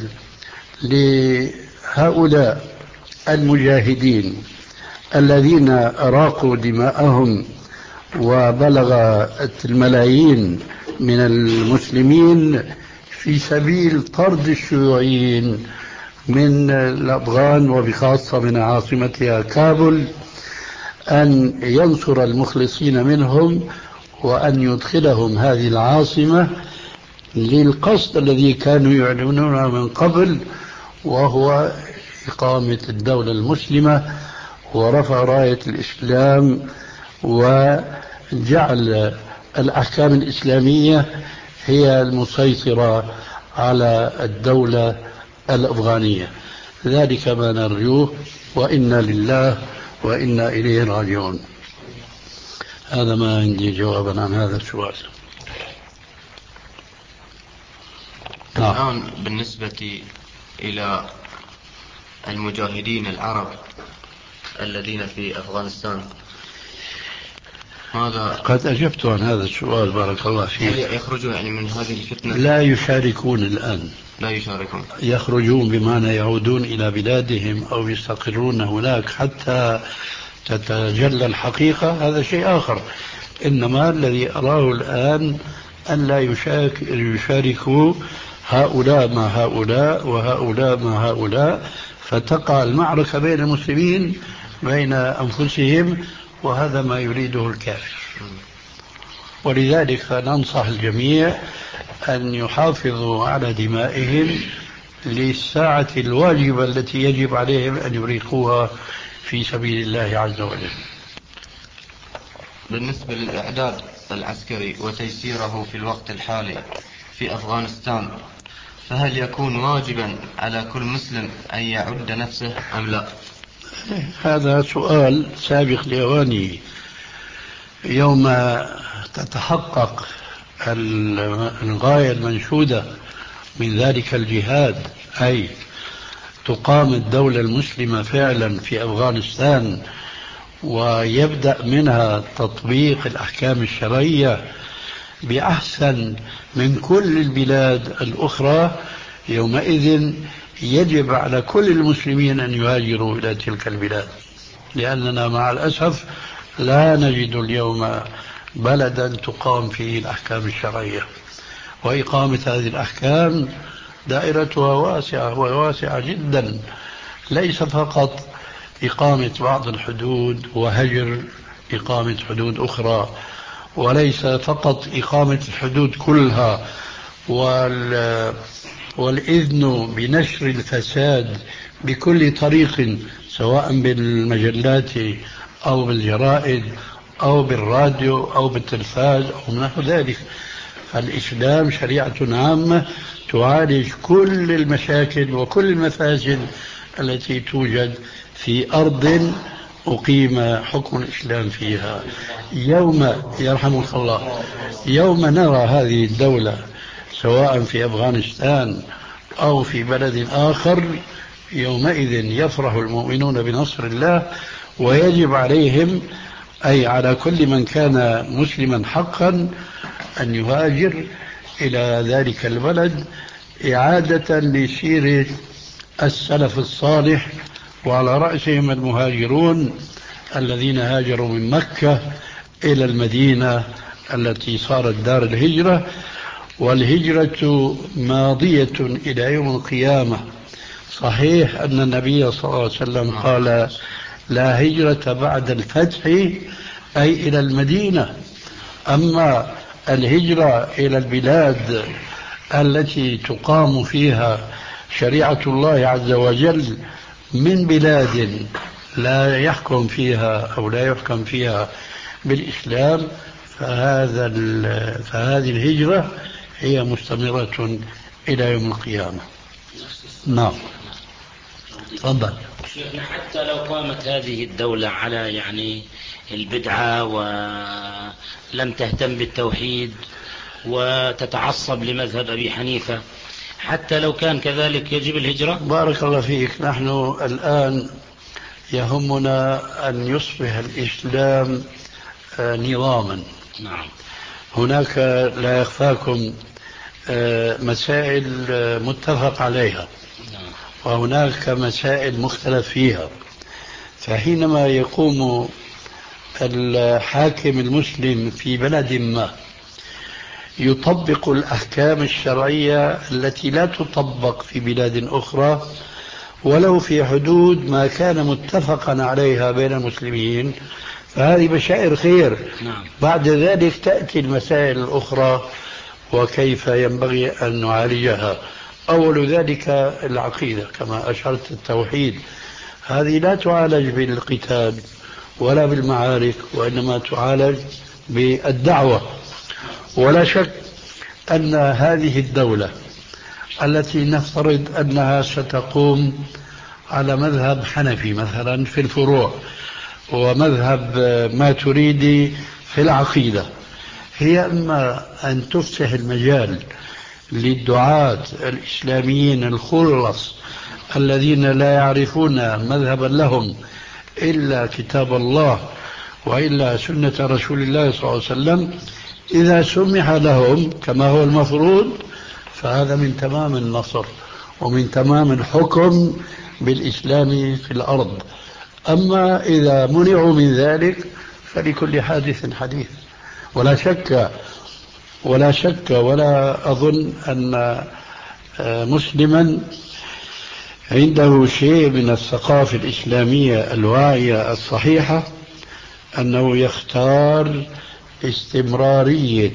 لهؤلاء المجاهدين الذين أراقوا دماءهم وبلغت الملايين من المسلمين في سبيل طرد الشيوعيين من الأفغان وبخاصة من عاصمتها كابول، أن ينصر المخلصين منهم وأن يدخلهم هذه العاصمة للقصد الذي كانوا يعلنونه من قبل، وهو إقامة الدولة المسلمة ورفع راية الإسلام وجعل الأحكام الإسلامية هي المسيطرة على الدولة الأفغانية. ذلك ما نرجوه، وإنا لله وإنا إليه راجعون. هذا ما عندي جوابا عن هذا السؤال. الآن بالنسبة إلى المجاهدين العرب الذين في أفغانستان، ماذا قد أجبت عن هذا السؤال بارك الله فيك. يخرجون يعني من هذه الفتنة؟ لا يشاركون الآن. لا يشاركون. يخرجون بمعنى يعودون إلى بلادهم أو يستقرون هناك حتى تتجلى الحقيقة، هذا شيء آخر. إنما الذي أراه الآن أن لا يشاركوا هؤلاء مع هؤلاء وهؤلاء مع هؤلاء، فتقع المعركة بين المسلمين بين أنفسهم، وهذا ما يريده الكافر. ولذلك ننصح الجميع أن يحافظوا على دمائهم للساعة الواجبة التي يجب عليهم أن يريقوها في سبيل الله عز وجل. بالنسبة للإعداد العسكري وتيسيره في الوقت الحالي في أفغانستان، فهل يكون واجبا على كل مسلم أن يعد نفسه أم لا؟ هذا سؤال سابق لأوانه. يوم تتحقق الغاية المنشودة من ذلك الجهاد، أي تقام الدولة المسلمة فعلا في أفغانستان ويبدأ منها تطبيق الأحكام الشرعية بأحسن من كل البلاد الأخرى، يومئذ يجب على كل المسلمين أن يهاجروا إلى تلك البلاد، لأننا مع الأسف لا نجد اليوم بلدا تقام فيه الأحكام الشرعية. وإقامة هذه الأحكام دائرتها واسعة وواسعة جدا، ليس فقط إقامة بعض الحدود وهجر إقامة حدود أخرى، وليس فقط إقامة الحدود كلها وال... والإذن بنشر الفساد بكل طريق، سواء بالمجلات أو بالجرائد أو بالراديو أو بالتلفاز أو نحو ذلك. الإسلام شريعة عامة تعالج كل المشاكل وكل المفاسد التي توجد في أرض أقيم حكم الإسلام فيها. يوم يرحمك الله يوم نرى هذه الدولة سواء في أفغانستان أو في بلد آخر، يومئذ يفرح المؤمنون بنصر الله، ويجب عليهم أي على كل من كان مسلما حقا أن يهاجر إلى ذلك البلد إعادة لسيرة السلف الصالح، وعلى رأسهم المهاجرون الذين هاجروا من مكة إلى المدينة التي صارت دار الهجرة. والهجرة ماضية إلى يوم القيامة. صحيح أن النبي صلى الله عليه وسلم قال لا هجرة بعد الفتح أي إلى المدينة، أما الهجرة إلى البلاد التي تقام فيها شريعة الله عز وجل من بلاد لا يحكم فيها أو لا يحكم فيها بالإسلام، فهذا فهذه الهجرة هي مستمرة إلى يوم القيامة. نعم تفضل. حتى لو قامت هذه الدولة على يعني البدعة ولم تهتم بالتوحيد وتتعصب لمذهب أبي حنيفة، حتى لو كان كذلك يجب الهجرة؟ بارك الله فيك. نحن الآن يهمنا أن يصبح الإسلام نظاما. نعم. هناك لا يخفاكم مسائل متفق عليها، وهناك مسائل مختلف فيها. فحينما يقوم الحاكم المسلم في بلد ما يطبق الأحكام الشرعية التي لا تطبق في بلاد أخرى ولو في حدود ما كان متفقا عليها بين المسلمين، فهذه بشائر خير. نعم. بعد ذلك تأتي المسائل الأخرى وكيف ينبغي أن نعالجها. أول ذلك العقيدة كما أشرت، التوحيد، هذه لا تعالج بالقتال ولا بالمعارك، وإنما تعالج بالدعوة. ولا شك أن هذه الدولة التي نفترض أنها ستقوم على مذهب حنفي مثلا في الفروع ومذهب ماتريدي في العقيدة، هي إما أن تفتح المجال للدعاة الإسلاميين الخلص الذين لا يعرفون مذهبا لهم إلا كتاب الله وإلا سنة رسول الله صلى الله عليه وسلم، إذا سمح لهم كما هو المفروض فهذا من تمام النصر ومن تمام الحكم بالإسلام في الأرض. أما إذا منعوا من ذلك فلكل حادث حديث. ولا شك ولا شك ولا أظن أن مسلما عنده شيء من الثقافة الإسلامية الواعية الصحيحة أنه يختار استمرارية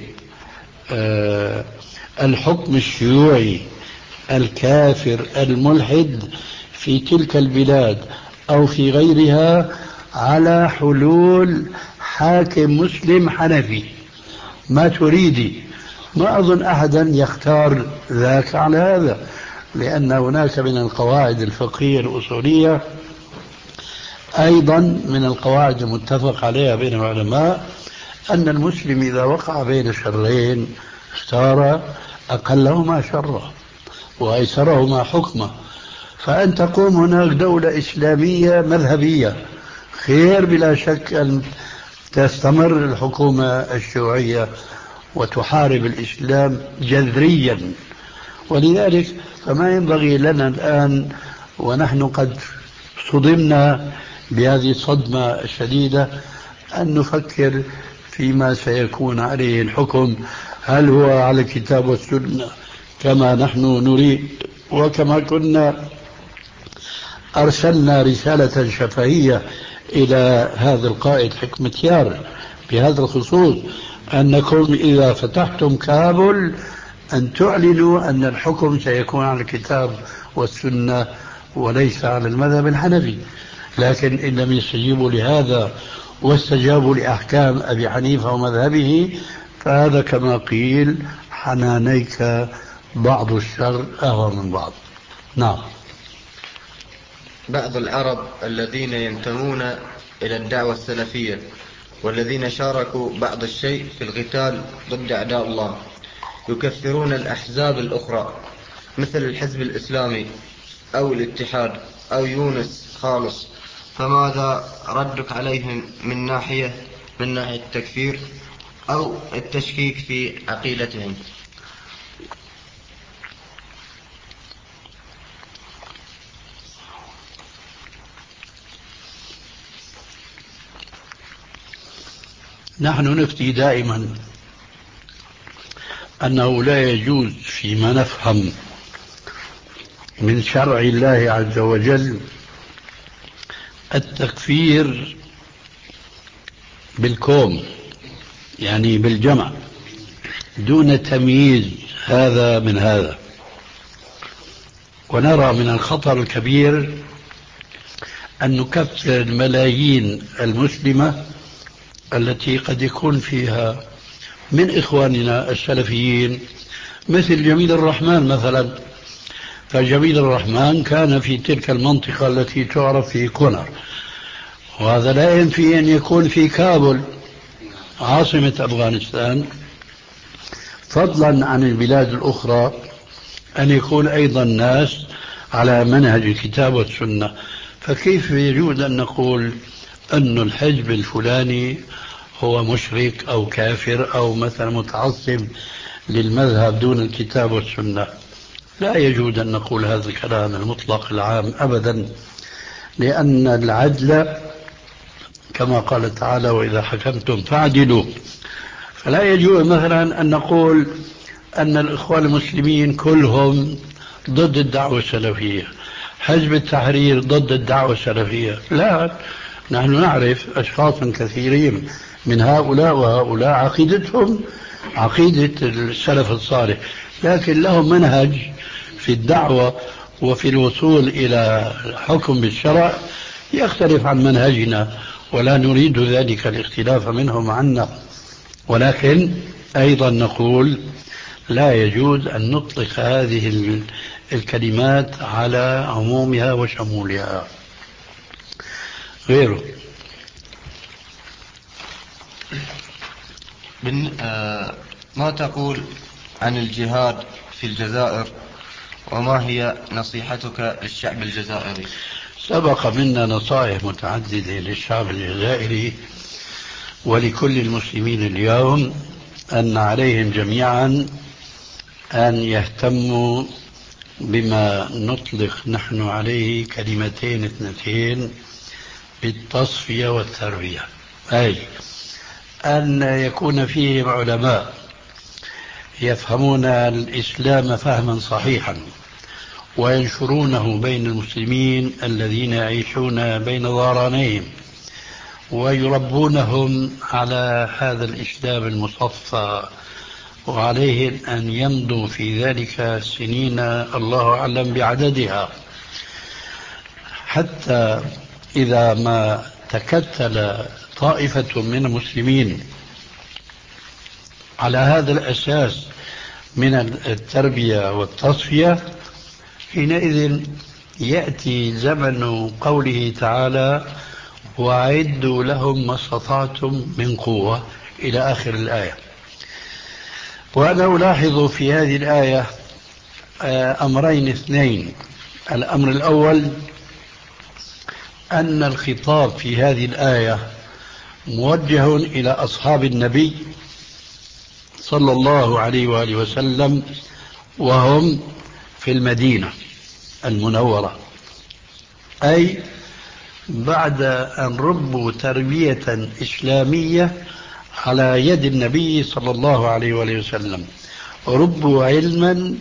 الحكم الشيوعي الكافر الملحد في تلك البلاد أو في غيرها على حلول حاكم مسلم حنفي ما تريدي. ما أظن أحدا يختار ذاك على هذا، لأن هناك من القواعد الفقهية الأصولية أيضا من القواعد المتفق عليها بين العلماء أن المسلم إذا وقع بين شرين اختار أقلهما شرا وأيسرهما حكما. فأن تقوم هناك دولة إسلامية مذهبية خير بلا شك أن تستمر الحكومة الشيوعية وتحارب الإسلام جذريا. ولذلك فما ينبغي لنا الآن ونحن قد صدمنا بهذه الصدمة الشديدة أن نفكر فيما سيكون عليه الحكم، هل هو على الكتاب والسنة كما نحن نريد وكما كنا أرسلنا رسالة شفهية إلى هذا القائد حكمتيار بهذا الخصوص أنكم إذا فتحتم كابل أن تعلنوا أن الحكم سيكون على الكتاب والسنة وليس على المذهب الحنفي. لكن إن لم يستجيبوا لهذا واستجابوا لأحكام أبي حنيفة ومذهبه فهذا كما قيل حنانيك بعض الشر أهوى من بعض. نعم. بعض العرب الذين ينتمون إلى الدعوة السلفية والذين شاركوا بعض الشيء في القتال ضد أعداء الله يكفرون الأحزاب الأخرى مثل الحزب الإسلامي أو الاتحاد أو يونس خالص، فماذا ردك عليهم من ناحية من ناحية التكفير أو التشكيك في عقيدتهم؟ نحن نفتي دائما أنه لا يجوز فيما نفهم من شرع الله عز وجل التكفير بالكوم، يعني بالجمع دون تمييز هذا من هذا. ونرى من الخطر الكبير أن نكفر الملايين المسلمة التي قد يكون فيها من إخواننا السلفيين مثل جميل الرحمن مثلا. فجميل الرحمن كان في تلك المنطقة التي تعرف في كونر، وهذا لا ينفي أن يكون في كابل عاصمة أفغانستان، فضلا عن البلاد الأخرى أن يكون أيضا الناس على منهج الكتاب والسنة. فكيف يجوز أن نقول أن الحزب الفلاني هو مشرك أو كافر أو مثلا متعصب للمذهب دون الكتاب والسنة؟ لا يجوز أن نقول هذا الكلام المطلق العام أبدا، لأن العدل كما قال تعالى وإذا حكمتم فاعدلوا. فلا يجوز مثلا أن نقول أن الإخوان المسلمين كلهم ضد الدعوة السلفية، حزب التحرير ضد الدعوة السلفية. لا، نحن نعرف أشخاصا كثيرين من هؤلاء وهؤلاء عقيدتهم عقيدة السلف الصالح، لكن لهم منهج في الدعوة وفي الوصول إلى حكم بالشرع يختلف عن منهجنا، ولا نريد ذلك الاختلاف منهم عنا. ولكن أيضا نقول لا يجوز أن نطلق هذه الكلمات على عمومها وشمولها. غيره ما تقول عن الجهاد في الجزائر وما هي نصيحتك للشعب الجزائري؟ سبق منا نصائح متعددة للشعب الجزائري ولكل المسلمين اليوم أن عليهم جميعا أن يهتموا بما نطلق نحن عليه كلمتين اثنتين بالتصفية والتربية، أي أن يكون فيهم علماء يفهمون الإسلام فهما صحيحا وينشرونه بين المسلمين الذين يعيشون بين ظهرانيهم ويربونهم على هذا الإسلام المصفى، وعليهم أن يمضوا في ذلك سنين الله أعلم بعددها، حتى إذا ما تكتل طائفة من المسلمين على هذا الأساس من التربية والتصفية، حينئذ يأتي زمن قوله تعالى وأعدوا لهم ما استطعتم من قوة إلى آخر الآية. وأنا ألاحظ في هذه الآية أمرين اثنين: الأمر الأول أن الخطاب في هذه الآية موجه إلى أصحاب النبي صلى الله عليه وآله وسلم وهم في المدينة المنورة، أي بعد أن ربوا تربية إسلامية على يد النبي صلى الله عليه وآله وسلم، ربوا علما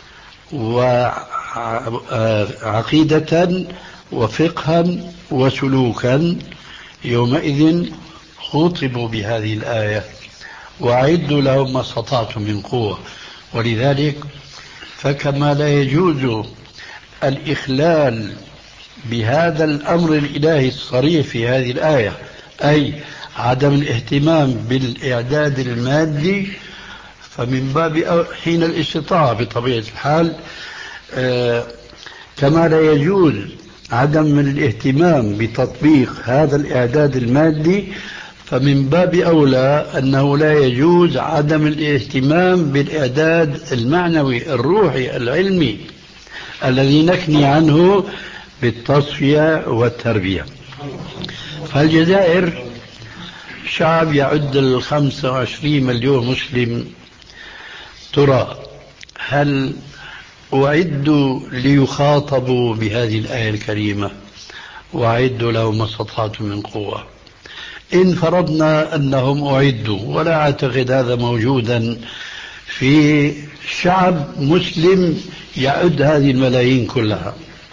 وعقيدة وفقها وسلوكا، يومئذ خطبوا بهذه الآية وأعدوا لهم ما استطعتم من قوة. ولذلك فكما لا يجوز الإخلال بهذا الأمر الإلهي الصريح في هذه الآية، أي عدم الاهتمام بالإعداد المادي، فمن باب حين الاستطاعة بطبيعة الحال، آه كما لا يجوز عدم الاهتمام بتطبيق هذا الإعداد المادي، فمن باب أولى أنه لا يجوز عدم الاهتمام بالإعداد المعنوي الروحي العلمي الذي نكني عنه بالتصفية والتربية. فالجزائر شعب يعد الخمسة وعشرين مليون مسلم، ترى هل أعدوا ليخاطبوا بهذه الآية الكريمة؟ وأعدوا لهم ما استطعتم من قوة. إن فرضنا أنهم أعدوا، ولا أعتقد هذا موجودا في شعب مسلم يعد هذه الملايين كلها،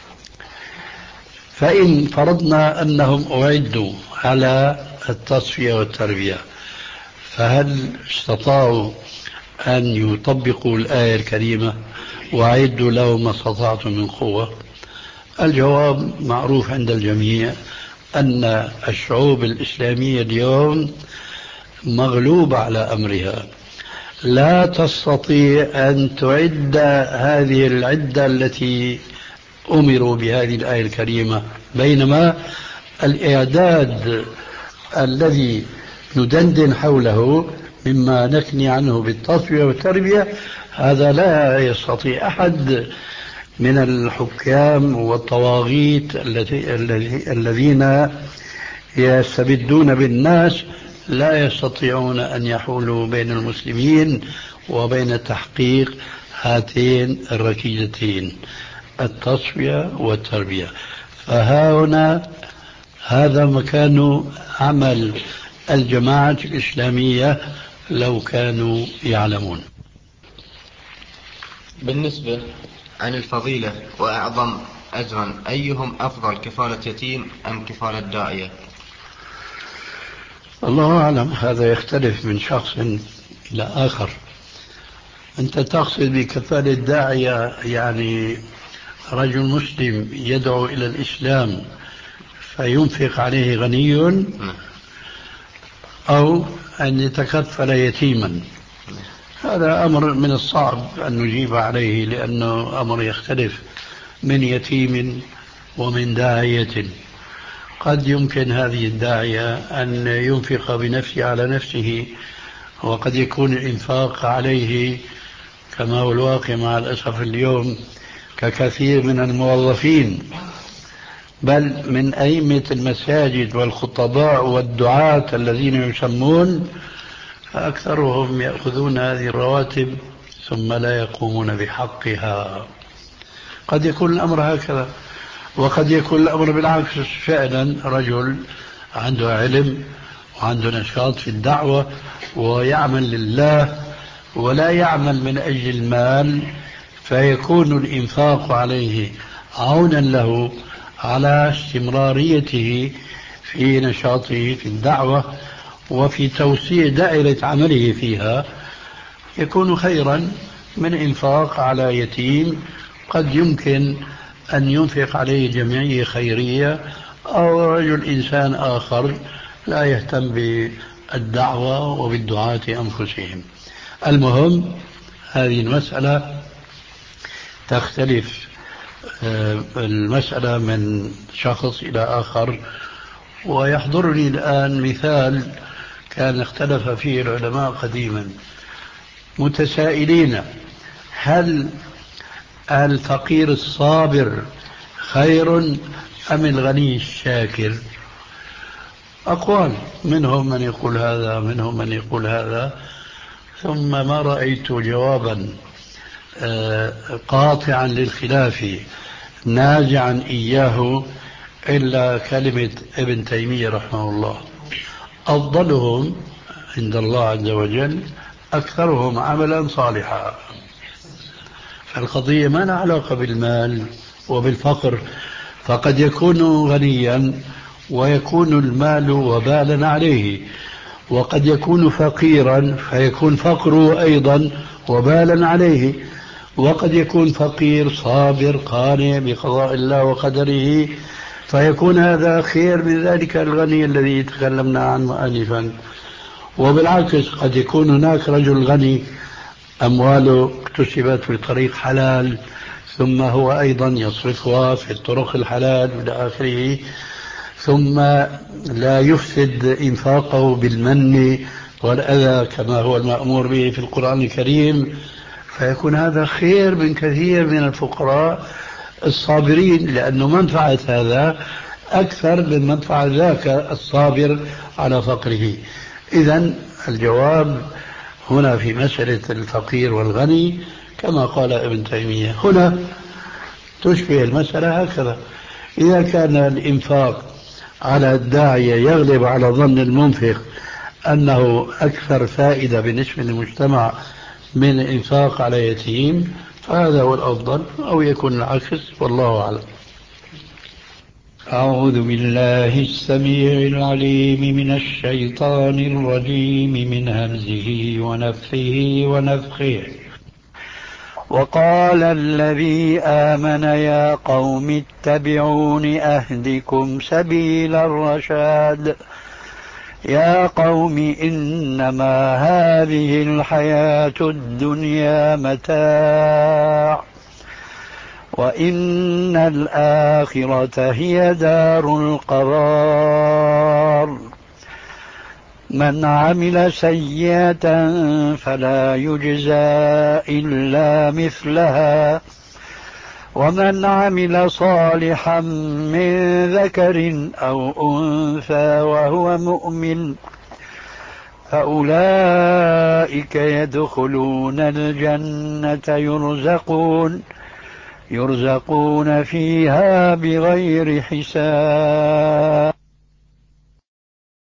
فإن فرضنا أنهم أعدوا على التصفية والتربية، فهل استطاعوا أن يطبقوا الآية الكريمة وأعدوا لهم ما استطعتم من قوة؟ الجواب معروف عند الجميع، أن الشعوب الإسلامية اليوم مغلوبة على أمرها، لا تستطيع أن تعد هذه العدة التي أمروا بهذه الآية الكريمة، بينما الإعداد الذي ندندن حوله مما نكني عنه بالتصفية والتربية، هذا لا يستطيع أحد من الحكام والطواغيت الذين يستبدون بالناس، لا يستطيعون أن يحولوا بين المسلمين وبين تحقيق هاتين الركيزتين، التصفية والتربية. فها هنا هذا مكان عمل الجماعة الإسلامية لو كانوا يعلمون. بالنسبة عن الفضيلة وأعظم أجرا، أيهم أفضل، كفالة يتيم أم كفالة داعية؟ الله أعلم، هذا يختلف من شخص إلى آخر. أنت تقصد بكفالة داعية يعني رجل مسلم يدعو إلى الإسلام فينفق عليه غني، أو أن يتكفل يتيما؟ هذا أمر من الصعب أن نجيب عليه، لأنه أمر يختلف من يتيم ومن داعية. قد يمكن هذه الداعية أن ينفق بنفسه على نفسه، وقد يكون الإنفاق عليه كما هو الواقع مع الأسف اليوم ككثير من الموظفين، بل من أئمة المساجد والخطباء والدعاة الذين يسمون، فأكثرهم يأخذون هذه الرواتب ثم لا يقومون بحقها. قد يكون الأمر هكذا، وقد يكون الأمر بالعكس، فعلا رجل عنده علم وعنده نشاط في الدعوة ويعمل لله ولا يعمل من أجل المال، فيكون الإنفاق عليه عونا له على استمراريته في نشاطه في الدعوة وفي توسيع دائرة عمله فيها، يكون خيرا من إنفاق على يتيم قد يمكن أن ينفق عليه جمعية خيرية أو رجل إنسان آخر لا يهتم بالدعوة وبالدعاة أنفسهم. المهم هذه المسألة تختلف المسألة من شخص إلى آخر. ويحضرني الآن مثال كان اختلف فيه العلماء قديما، متسائلين: هل الفقير الصابر خير أم الغني الشاكر؟ أقوال، منهم من يقول هذا منهم من يقول هذا، ثم ما رأيت جوابا قاطعا للخلاف نازعا إياه إلا كلمة ابن تيمية رحمه الله: أفضلهم عند الله عز وجل أكثرهم عملا صالحا. فالقضية ما لها علاقة بالمال وبالفقر، فقد يكون غنيا ويكون المال وبالا عليه، وقد يكون فقيرا فيكون فقره أيضا وبالا عليه، وقد يكون فقير صابر قانع بقضاء الله وقدره فيكون هذا خير من ذلك الغني الذي تكلمنا عنه آنفا. وبالعكس قد يكون هناك رجل غني أمواله اكتسبت بطريق حلال ثم هو أيضا يصرفها في الطرق الحلال إلى آخره، ثم لا يفسد إنفاقه بالمن والأذى كما هو المأمور به في القرآن الكريم، فيكون هذا خير من كثير من الفقراء الصابرين، لأنه منفعة هذا أكثر من منفعة ذاك الصابر على فقره. إذن الجواب هنا في مسألة الفقير والغني كما قال ابن تيمية. هنا تشبه المسألة هكذا: إذا كان الإنفاق على الداعية يغلب على ظن المنفق أنه أكثر فائدة بالنسبة للمجتمع من الإنفاق على يتيم فهذا هو الأفضل، أو يكون العكس، والله أعلم. أعوذ بالله السميع العليم من الشيطان الرجيم من همزه ونفخه ونفخه. وقال الذي آمن يا قوم اتبعون أهدكم سبيل الرشاد. يا قوم إنما هذه الحياة الدنيا متاع وإن الآخرة هي دار القرار. من عمل سيئة فلا يجزى إلا مثلها ومن عمل صالحا من ذكر أو أنثى وهو مؤمن فأولئك يدخلون الجنة يرزقون يرزقون فيها بغير حساب.